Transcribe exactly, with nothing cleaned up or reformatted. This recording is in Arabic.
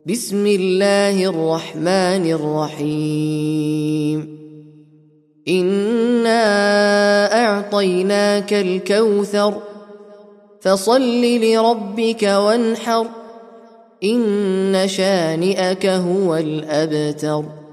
بسم الله الرحمن الرحيم إنا أعطيناك الكوثر فصل لربك وانحر إن شانئك هو الأبتر.